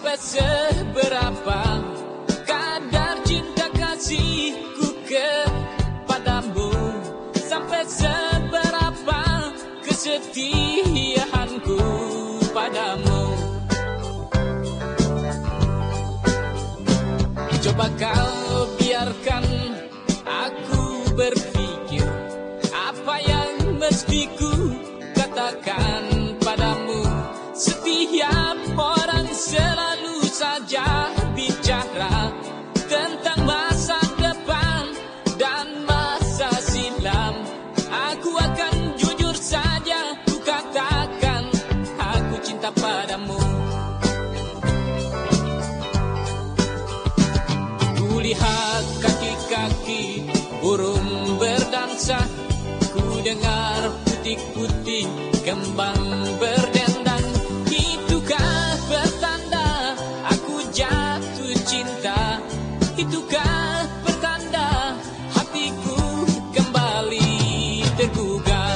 sampai seberapa kadar cinta kasihku kepadamu, sampai seberapa kesetiaanku padamu. Coba kau biarkan aku berpikir apa yang mesti ku katakan padamu. Setiap orang selalu saja bicara tentang masa depan dan masa silam. Aku akan jujur saja ku katakan aku cinta padamu. Lihat kaki-kaki burung berdansa, ku dengar putik-putik kembang berdendang. Itukah pertanda aku jatuh cinta? Itukah pertanda hatiku kembali tergugah?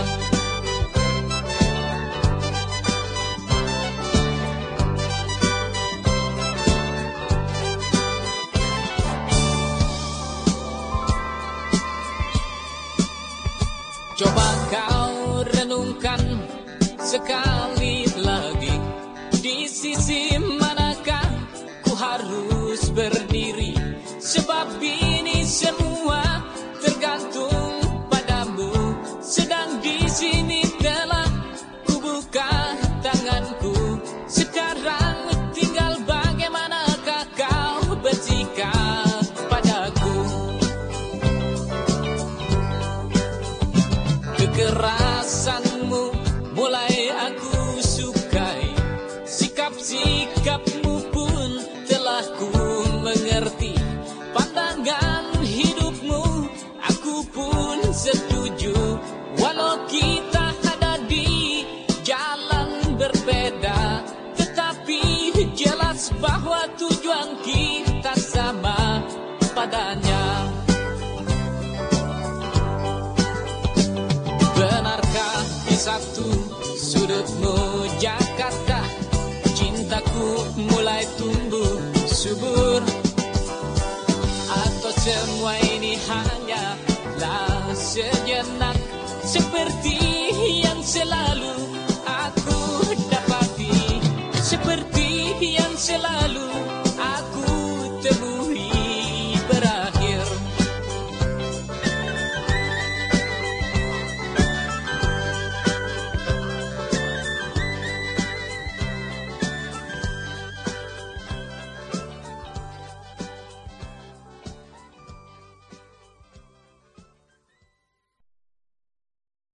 Coba kau renungkan sekali lagi, di sisi manakah ku harus berdiri? Sebab ini semua tergantung padamu. Sedang di sini telah ku buka tanganku. Sekarang tinggal bagaimanakah kau bersikap padaku. Kekerasanmu mulai aku sukai, sikap-sikapmu pun telah ku mengerti. Pandangan hidupmu aku pun setuju, walau kita ada di jalan berbeda, tetapi jelas bahwa tujuan kita sama padanya. Benarkah di satu sudutmu Jakarta cintaku mulai tumbuh subur? Atau semua ini hanyalah sejenak seperti yang selalu